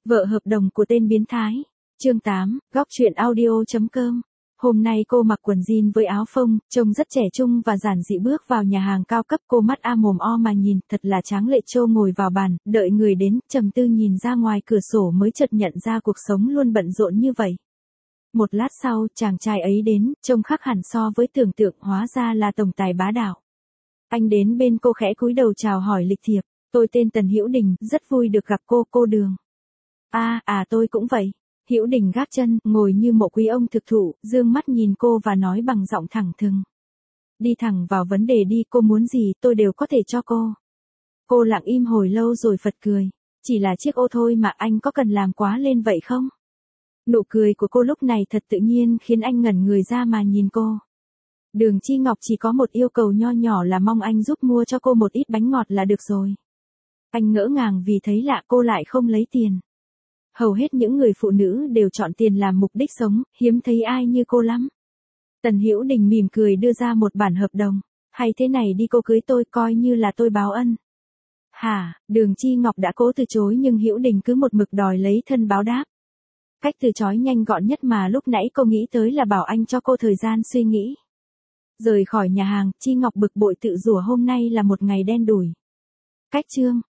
Vợ hợp đồng của tên biến thái. Chương 8, góc truyện audio.com. Hôm nay cô mặc quần jean với áo phông, trông rất trẻ trung và giản dị bước vào nhà hàng cao cấp. Cô mắt a mồm o mà nhìn, thật là tráng lệ. Trô ngồi vào bàn, đợi người đến, trầm tư nhìn ra ngoài cửa sổ mới chợt nhận ra cuộc sống luôn bận rộn như vậy. Một lát sau, chàng trai ấy đến, trông khác hẳn so với tưởng tượng, hóa ra là tổng tài bá đạo. Anh đến bên cô khẽ cúi đầu chào hỏi lịch thiệp. Tôi tên Tần Hữu Đình, rất vui được gặp cô Đường. Tôi cũng vậy. Hữu Đình gác chân, ngồi như mộ quý ông thực thụ, dương mắt nhìn cô và nói bằng giọng thẳng thừng. Đi thẳng vào vấn đề đi, cô muốn gì tôi đều có thể cho cô. Cô lặng im hồi lâu rồi phật cười. Chỉ là chiếc ô thôi mà, anh có cần làm quá lên vậy không? Nụ cười của cô lúc này thật tự nhiên khiến anh ngẩn người ra mà nhìn cô. Đường Chi Ngọc chỉ có một yêu cầu nho nhỏ là mong anh giúp mua cho cô một ít bánh ngọt là được rồi. Anh ngỡ ngàng vì thấy lạ cô lại không lấy tiền. Hầu hết những người phụ nữ đều chọn tiền làm mục đích sống, hiếm thấy ai như cô lắm. Tần Hữu Đình mỉm cười đưa ra một bản hợp đồng. Hay thế này đi, cô cưới tôi coi như là tôi báo ân. Hả? Đường Chi Ngọc đã cố từ chối nhưng Hữu Đình cứ một mực đòi lấy thân báo đáp. Cách từ chối nhanh gọn nhất mà lúc nãy cô nghĩ tới là bảo anh cho cô thời gian suy nghĩ. Rời khỏi nhà hàng, Chi Ngọc bực bội tự rủa hôm nay là một ngày đen đủi. Cách chương